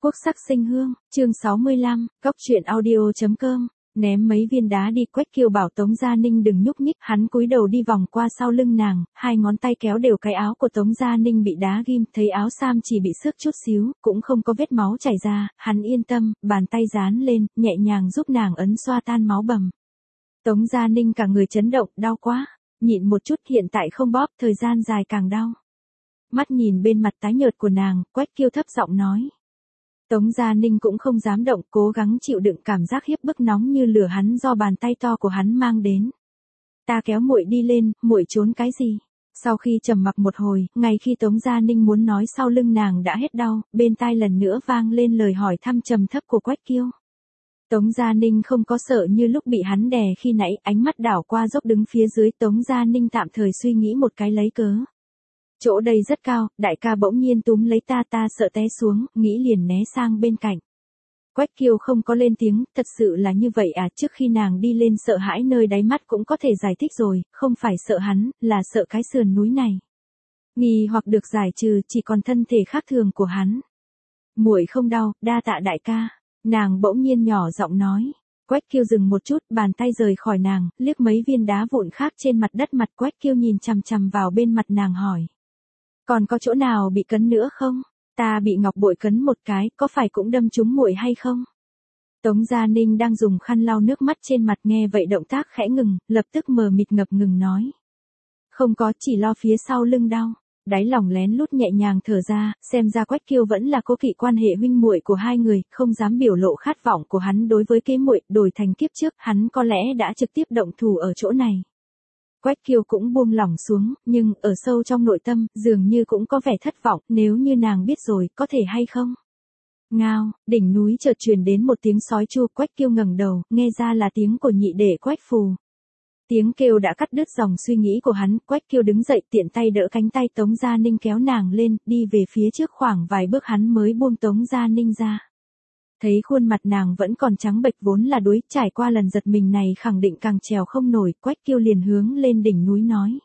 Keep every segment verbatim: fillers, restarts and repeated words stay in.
Quốc sắc sinh hương, chương sáu mươi lăm, góc truyện audio.com, ném mấy viên đá đi. Quách Kiêu bảo Tống Gia Ninh đừng nhúc nhích, hắn cúi đầu đi vòng qua sau lưng nàng, hai ngón tay kéo đều cái áo của Tống Gia Ninh bị đá ghim, thấy áo sam chỉ bị xước chút xíu, cũng không có vết máu chảy ra, hắn yên tâm, bàn tay dán lên, nhẹ nhàng giúp nàng ấn xoa tan máu bầm. Tống Gia Ninh cả người chấn động, đau quá, nhịn một chút, hiện tại không bóp, thời gian dài càng đau. Mắt nhìn bên mặt tái nhợt của nàng, Quách Kiêu thấp giọng nói. Tống Gia Ninh cũng không dám động, cố gắng chịu đựng cảm giác hiếp bức nóng như lửa hắn do bàn tay to của hắn mang đến. Ta kéo muội đi lên, muội trốn cái gì? Sau khi trầm mặc một hồi, ngay khi Tống Gia Ninh muốn nói sau lưng nàng đã hết đau, bên tai lần nữa vang lên lời hỏi thăm trầm thấp của Quách Kiêu. Tống Gia Ninh không có sợ như lúc bị hắn đè khi nãy, ánh mắt đảo qua dốc đứng phía dưới. Tống Gia Ninh tạm thời suy nghĩ một cái lấy cớ. Chỗ đây rất cao, đại ca bỗng nhiên túm lấy ta, ta sợ té xuống, nghĩ liền né sang bên cạnh. Quách Kiêu không có lên tiếng, thật sự là như vậy à? Trước khi nàng đi lên sợ hãi nơi đáy mắt cũng có thể giải thích rồi, không phải sợ hắn, là sợ cái sườn núi này. Nghi hoặc được giải trừ, chỉ còn thân thể khác thường của hắn. Muội không đau, đa tạ đại ca. Nàng bỗng nhiên nhỏ giọng nói. Quách Kiêu dừng một chút, bàn tay rời khỏi nàng, liếc mấy viên đá vụn khác trên mặt đất. Mặt Quách Kiêu nhìn chằm chằm vào bên mặt nàng hỏi. Còn có chỗ nào bị cấn nữa không? Ta bị ngọc bội cấn một cái, có phải cũng đâm trúng muội hay không? Tống Gia Ninh đang dùng khăn lau nước mắt trên mặt, nghe vậy động tác khẽ ngừng, lập tức mờ mịt ngập ngừng nói. Không có, chỉ lo phía sau lưng đau. Đáy lòng lén lút nhẹ nhàng thở ra, xem ra Quách Kiêu vẫn là cố kỵ quan hệ huynh muội của hai người, không dám biểu lộ khát vọng của hắn đối với kế muội. Đổi thành kiếp trước, hắn có lẽ đã trực tiếp động thủ ở chỗ này. Quách Kiêu cũng buông lỏng xuống, nhưng ở sâu trong nội tâm, dường như cũng có vẻ thất vọng, nếu như nàng biết rồi, có thể hay không? Ngao, đỉnh núi chợt truyền đến một tiếng sói chu. Quách Kiêu ngẩng đầu, nghe ra là tiếng của nhị đệ Quách Phù. Tiếng kêu đã cắt đứt dòng suy nghĩ của hắn. Quách Kiêu đứng dậy, tiện tay đỡ cánh tay Tống Gia Ninh kéo nàng lên, đi về phía trước khoảng vài bước hắn mới buông Tống Gia Ninh ra. Thấy khuôn mặt nàng vẫn còn trắng bệch, vốn là đuối, trải qua lần giật mình này khẳng định càng trèo không nổi. Quách Kiêu liền hướng lên đỉnh núi nói.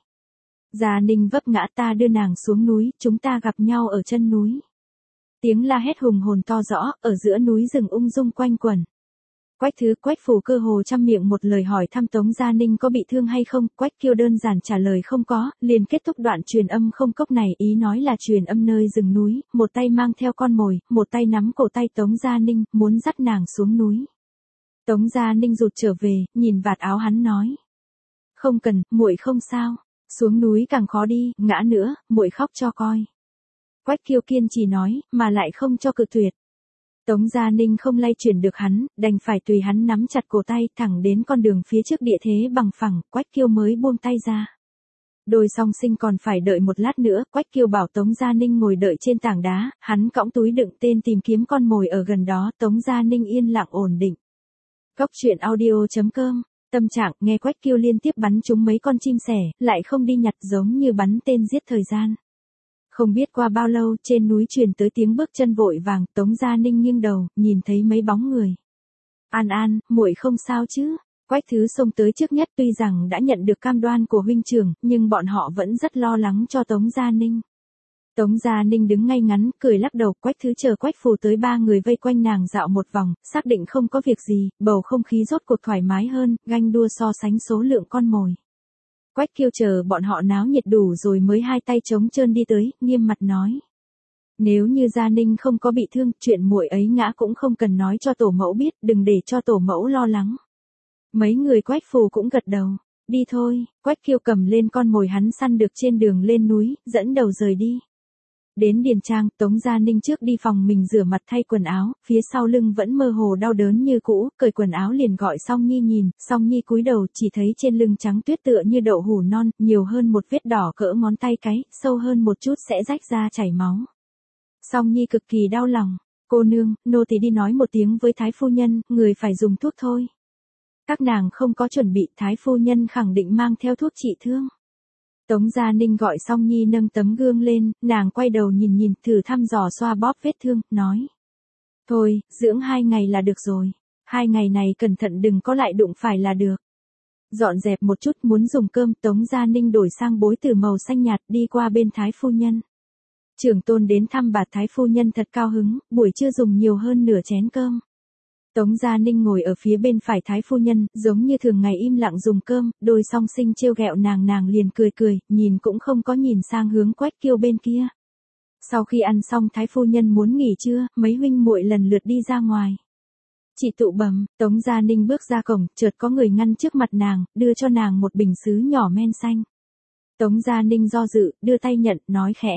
Gia Ninh vấp ngã, ta đưa nàng xuống núi, chúng ta gặp nhau ở chân núi. Tiếng la hét hùng hồn to rõ, ở giữa núi rừng ung dung quanh quẩn. Quách Thứ, Quách Phù cơ hồ trăm miệng một lời hỏi thăm Tống Gia Ninh có bị thương hay không. Quách Kiêu đơn giản trả lời không có, liền kết thúc đoạn truyền âm không cốc này, ý nói là truyền âm nơi rừng núi, một tay mang theo con mồi, một tay nắm cổ tay Tống Gia Ninh, muốn dắt nàng xuống núi. Tống Gia Ninh rụt trở về, nhìn vạt áo hắn nói. Không cần, muội không sao, xuống núi càng khó đi, ngã nữa, muội khóc cho coi. Quách Kiêu kiên trì nói, mà lại không cho cự tuyệt. Tống Gia Ninh không lay chuyển được hắn, đành phải tùy hắn nắm chặt cổ tay thẳng đến con đường phía trước địa thế bằng phẳng. Quách Kiêu mới buông tay ra. Đôi song sinh còn phải đợi một lát nữa. Quách Kiêu bảo Tống Gia Ninh ngồi đợi trên tảng đá, hắn cõng túi đựng tên tìm kiếm con mồi ở gần đó. Tống Gia Ninh yên lặng ổn định. Góc truyện audio.com, tâm trạng nghe Quách Kiêu liên tiếp bắn trúng mấy con chim sẻ, lại không đi nhặt, giống như bắn tên giết thời gian. Không biết qua bao lâu, trên núi truyền tới tiếng bước chân vội vàng. Tống Gia Ninh nghiêng đầu, nhìn thấy mấy bóng người. An An, muội không sao chứ? Quách Thứ xông tới trước nhất, tuy rằng đã nhận được cam đoan của huynh trưởng, nhưng bọn họ vẫn rất lo lắng cho Tống Gia Ninh. Tống Gia Ninh đứng ngay ngắn, cười lắc đầu. Quách Thứ chờ Quách Phù tới, ba người vây quanh nàng dạo một vòng, xác định không có việc gì, bầu không khí rốt cuộc thoải mái hơn, ganh đua so sánh số lượng con mồi. Quách Kiêu chờ bọn họ náo nhiệt đủ rồi mới hai tay trống trơn đi tới, nghiêm mặt nói. Nếu như Gia Ninh không có bị thương, chuyện muội ấy ngã cũng không cần nói cho tổ mẫu biết, đừng để cho tổ mẫu lo lắng. Mấy người Quách Phù cũng gật đầu. Đi thôi. Quách Kiêu cầm lên con mồi hắn săn được trên đường lên núi, dẫn đầu rời đi. Đến điền trang, Tống Gia Ninh trước đi phòng mình rửa mặt thay quần áo, phía sau lưng vẫn mơ hồ đau đớn như cũ, cởi quần áo liền gọi Song Nhi nhìn. Song Nhi cúi đầu, chỉ thấy trên lưng trắng tuyết tựa như đậu hũ non, nhiều hơn một vết đỏ cỡ ngón tay cái, sâu hơn một chút sẽ rách ra chảy máu. Song Nhi cực kỳ đau lòng. Cô nương, nô tỳ đi nói một tiếng với thái phu nhân, người phải dùng thuốc thôi. Các nàng không có chuẩn bị, thái phu nhân khẳng định mang theo thuốc trị thương. Tống Gia Ninh gọi Song Nhi nâng tấm gương lên, nàng quay đầu nhìn nhìn, thử thăm dò xoa bóp vết thương, nói. Thôi, dưỡng hai ngày là được rồi. Hai ngày này cẩn thận đừng có lại đụng phải là được. Dọn dẹp một chút muốn dùng cơm, Tống Gia Ninh đổi sang bối từ màu xanh nhạt, đi qua bên thái phu nhân. Trưởng tôn đến thăm bà Thái phu nhân thật cao hứng, buổi trưa dùng nhiều hơn nửa chén cơm. Tống Gia Ninh ngồi ở phía bên phải Thái phu nhân, giống như thường ngày im lặng dùng cơm, đôi song sinh trêu ghẹo nàng nàng liền cười cười, nhìn cũng không có nhìn sang hướng Quách Kiêu bên kia. Sau khi ăn xong Thái phu nhân muốn nghỉ trưa, mấy huynh muội lần lượt đi ra ngoài. Chị tụ bẩm, Tống Gia Ninh bước ra cổng, chợt có người ngăn trước mặt nàng, đưa cho nàng một bình sứ nhỏ men xanh. Tống Gia Ninh do dự, đưa tay nhận, nói khẽ.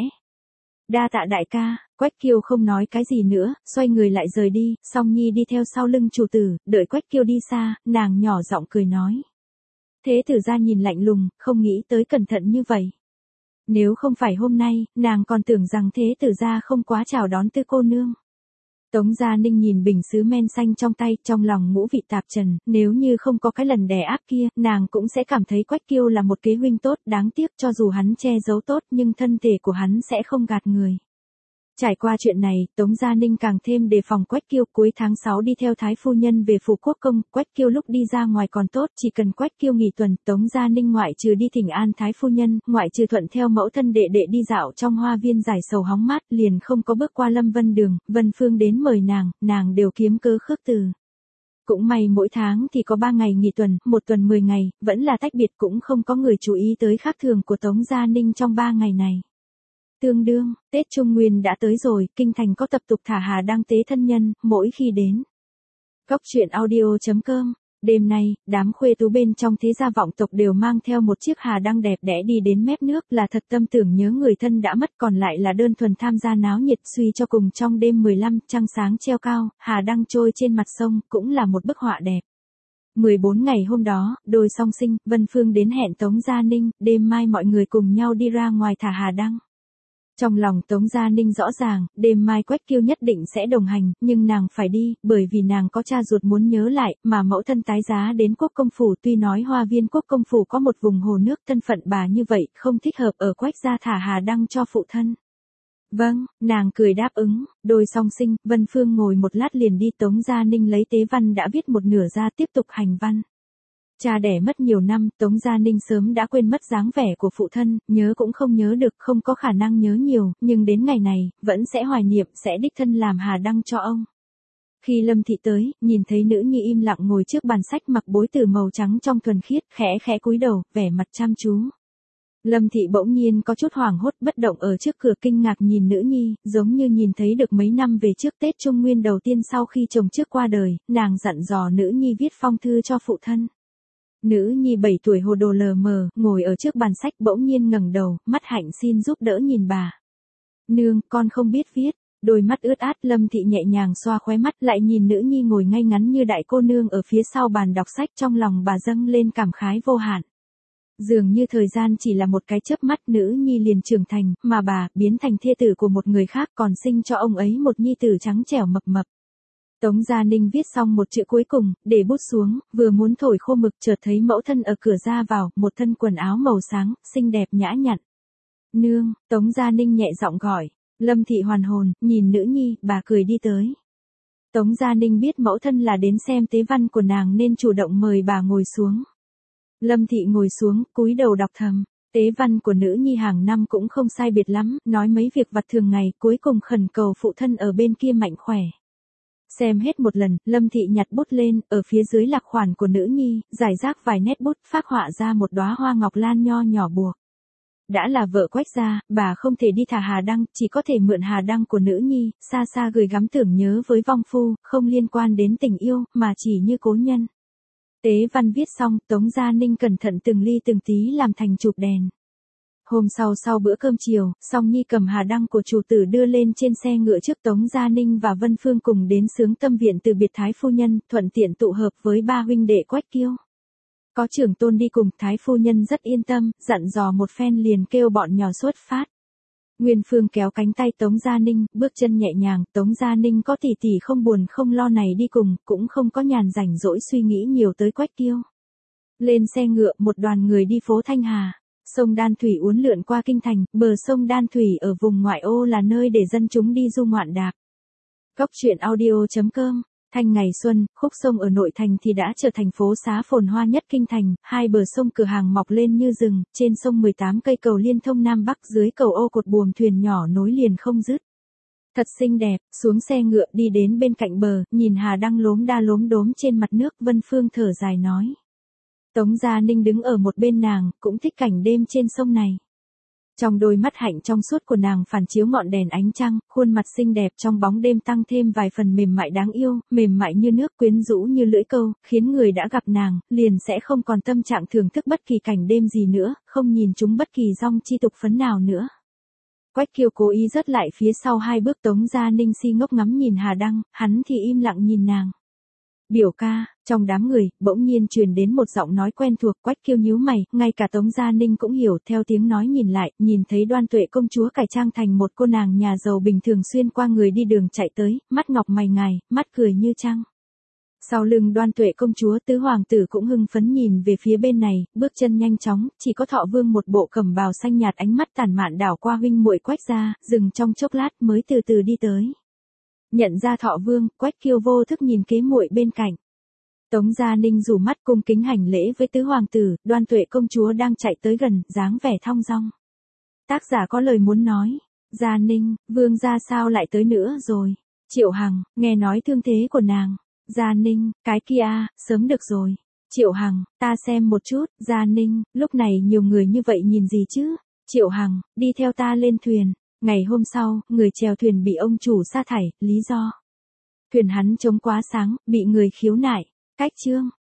Đa tạ đại ca. Quách Kiêu không nói cái gì nữa, xoay người lại rời đi, Song Nhi đi theo sau lưng chủ tử, đợi Quách Kiêu đi xa, nàng nhỏ giọng cười nói. Thế tử gia nhìn lạnh lùng, không nghĩ tới cẩn thận như vậy. Nếu không phải hôm nay, nàng còn tưởng rằng thế tử gia không quá chào đón tư cô nương. Tống Gia Ninh nhìn bình sứ men xanh trong tay, trong lòng ngũ vị tạp trần, nếu như không có cái lần đè áp kia, nàng cũng sẽ cảm thấy Quách Kiêu là một kế huynh tốt, đáng tiếc cho dù hắn che giấu tốt nhưng thân thể của hắn sẽ không gạt người. Trải qua chuyện này, Tống Gia Ninh càng thêm đề phòng Quách Kiêu. Cuối tháng sáu đi theo Thái phu nhân về phủ quốc công, Quách Kiêu lúc đi ra ngoài còn tốt, chỉ cần Quách Kiêu nghỉ tuần, Tống Gia Ninh ngoại trừ đi thỉnh an Thái phu nhân, ngoại trừ thuận theo mẫu thân đệ đệ đi dạo trong hoa viên giải sầu hóng mát, liền không có bước qua Lâm Vân Đường, Vân Phương đến mời nàng, nàng đều kiếm cớ khước từ. Cũng may mỗi tháng thì có ba ngày nghỉ tuần, một tuần mười ngày, vẫn là tách biệt, cũng không có người chú ý tới khác thường của Tống Gia Ninh trong ba ngày này. Tương đương, Tết Trung Nguyên đã tới rồi, kinh thành có tập tục thả hà đăng tế thân nhân, mỗi khi đến. Cóc truyện audio chấm com. Đêm nay, đám khuê tú bên trong thế gia vọng tộc đều mang theo một chiếc hà đăng đẹp đẽ đi đến mép nước, là thật tâm tưởng nhớ người thân đã mất, còn lại là đơn thuần tham gia náo nhiệt. Suy cho cùng trong đêm mười lăm, trăng sáng treo cao, hà đăng trôi trên mặt sông, cũng là một bức họa đẹp. mười bốn ngày hôm đó, đôi song sinh, Vân Phương đến hẹn Tống Gia Ninh, đêm mai mọi người cùng nhau đi ra ngoài thả hà đăng. Trong lòng Tống Gia Ninh rõ ràng, đêm mai Quách Kiêu nhất định sẽ đồng hành, nhưng nàng phải đi, bởi vì nàng có cha ruột muốn nhớ lại, mà mẫu thân tái giá đến quốc công phủ. Tuy nói hoa viên quốc công phủ có một vùng hồ nước, thân phận bà như vậy, không thích hợp ở Quách gia thả hà đăng cho phụ thân. Vâng, nàng cười đáp ứng, đôi song sinh, Vân Phương ngồi một lát liền đi. Tống Gia Ninh lấy tế văn đã viết một nửa ra tiếp tục hành văn. Cha đẻ mất nhiều năm, Tống Gia Ninh sớm đã quên mất dáng vẻ của phụ thân, nhớ cũng không nhớ được, không có khả năng nhớ nhiều, nhưng đến ngày này, vẫn sẽ hoài niệm, sẽ đích thân làm hà đăng cho ông. Khi Lâm Thị tới, nhìn thấy nữ nhi im lặng ngồi trước bàn sách mặc bối từ màu trắng trong thuần khiết, khẽ khẽ cúi đầu, vẻ mặt chăm chú. Lâm Thị bỗng nhiên có chút hoảng hốt, bất động ở trước cửa kinh ngạc nhìn nữ nhi, giống như nhìn thấy được mấy năm về trước Tết Trung Nguyên đầu tiên sau khi chồng trước qua đời, nàng dặn dò nữ nhi viết phong thư cho phụ thân. Nữ nhi bảy tuổi hồ đồ lờ mờ, ngồi ở trước bàn sách bỗng nhiên ngẩng đầu, mắt hạnh xin giúp đỡ nhìn bà. Nương, con không biết viết. Đôi mắt ướt át, Lâm Thị nhẹ nhàng xoa khóe mắt, lại nhìn nữ nhi ngồi ngay ngắn như đại cô nương ở phía sau bàn đọc sách, trong lòng bà dâng lên cảm khái vô hạn. Dường như thời gian chỉ là một cái chớp mắt, nữ nhi liền trưởng thành, mà bà, biến thành thê tử của một người khác, còn sinh cho ông ấy một nhi tử trắng trẻo mập mập. Tống Gia Ninh viết xong một chữ cuối cùng, để bút xuống, vừa muốn thổi khô mực, chợt thấy mẫu thân ở cửa ra vào, một thân quần áo màu sáng, xinh đẹp nhã nhặn. Nương, Tống Gia Ninh nhẹ giọng gọi. Lâm Thị hoàn hồn, nhìn nữ nhi, bà cười đi tới. Tống Gia Ninh biết mẫu thân là đến xem tế văn của nàng nên chủ động mời bà ngồi xuống. Lâm Thị ngồi xuống, cúi đầu đọc thầm. Tế văn của nữ nhi hàng năm cũng không sai biệt lắm, nói mấy việc vặt thường ngày, cuối cùng khẩn cầu phụ thân ở bên kia mạnh khỏe. Xem hết một lần, Lâm Thị nhặt bút lên, ở phía dưới lạc khoản của nữ nhi, giải rác vài nét bút, phác họa ra một đóa hoa ngọc lan nho nhỏ buộc. Đã là vợ Quách gia, bà không thể đi thả hà đăng, chỉ có thể mượn hà đăng của nữ nhi, xa xa gửi gắm tưởng nhớ với vong phu, không liên quan đến tình yêu, mà chỉ như cố nhân. Tế văn viết xong, Tống Gia Ninh cẩn thận từng ly từng tí làm thành chụp đèn. Hôm sau sau bữa cơm chiều, Song Nhi cầm hà đăng của chủ tử đưa lên trên xe ngựa trước Tống Gia Ninh và Vân Phương cùng đến Sướng Tâm Viện từ biệt Thái phu nhân, thuận tiện tụ hợp với ba huynh đệ Quách Kiêu. Có trưởng tôn đi cùng, Thái phu nhân rất yên tâm, dặn dò một phen liền kêu bọn nhỏ xuất phát. Nguyên Phương kéo cánh tay Tống Gia Ninh, bước chân nhẹ nhàng, Tống Gia Ninh có tỷ tỷ không buồn không lo này đi cùng, cũng không có nhàn rảnh rỗi suy nghĩ nhiều tới Quách Kiêu. Lên xe ngựa, một đoàn người đi phố Thanh Hà. Sông Đan Thủy uốn lượn qua kinh thành, bờ sông Đan Thủy ở vùng ngoại ô là nơi để dân chúng đi du ngoạn đạp. Cóc truyện audio chấm com Thanh ngày xuân, khúc sông ở nội thành thì đã trở thành phố xá phồn hoa nhất kinh thành, hai bờ sông cửa hàng mọc lên như rừng, trên sông mười tám cây cầu liên thông Nam Bắc, dưới cầu ô cột buồm thuyền nhỏ nối liền không dứt. Thật xinh đẹp, xuống xe ngựa đi đến bên cạnh bờ, nhìn Hà Đăng lốm đa lốm đốm trên mặt nước, Vân Phương thở dài nói. Tống Gia Ninh đứng ở một bên nàng, cũng thích cảnh đêm trên sông này. Trong đôi mắt hạnh trong suốt của nàng phản chiếu ngọn đèn ánh trăng, khuôn mặt xinh đẹp trong bóng đêm tăng thêm vài phần mềm mại đáng yêu, mềm mại như nước, quyến rũ như lưỡi câu, khiến người đã gặp nàng, liền sẽ không còn tâm trạng thưởng thức bất kỳ cảnh đêm gì nữa, không nhìn chúng bất kỳ dong chi tục phấn nào nữa. Quách Kiêu cố ý rớt lại phía sau hai bước. Tống Gia Ninh si ngốc ngắm nhìn Hà Đăng, hắn thì im lặng nhìn nàng. Biểu ca, trong đám người, bỗng nhiên truyền đến một giọng nói quen thuộc. Quách Kiêu nhíu mày, ngay cả Tống Gia Ninh cũng hiểu, theo tiếng nói nhìn lại, nhìn thấy Đoan Tuệ công chúa cải trang thành một cô nàng nhà giàu bình thường xuyên qua người đi đường chạy tới, mắt ngọc mày ngài, mắt cười như trăng. Sau lưng Đoan Tuệ công chúa, tứ hoàng tử cũng hưng phấn nhìn về phía bên này, bước chân nhanh chóng, chỉ có Thọ Vương một bộ cẩm bào xanh nhạt, ánh mắt tàn mạn đảo qua huynh muội Quách gia, dừng trong chốc lát mới từ từ đi tới. Nhận ra Thọ Vương, Quách Kiêu vô thức nhìn kế muội bên cạnh. Tống Gia Ninh rủ mắt cung kính hành lễ với tứ hoàng tử. Đoan Tuệ công chúa đang chạy tới gần, dáng vẻ thong dong. Tác giả có lời muốn nói. Gia Ninh, vương gia sao lại tới nữa rồi? Triệu Hằng, nghe nói thương thế của nàng. Gia Ninh, cái kia, sớm được rồi. Triệu Hằng, ta xem một chút. Gia Ninh, lúc này nhiều người như vậy nhìn gì chứ? Triệu Hằng, đi theo ta lên thuyền. Ngày hôm sau, người chèo thuyền bị ông chủ sa thải, lý do. Thuyền hắn trông quá sáng, bị người khiếu nại. Cách chương.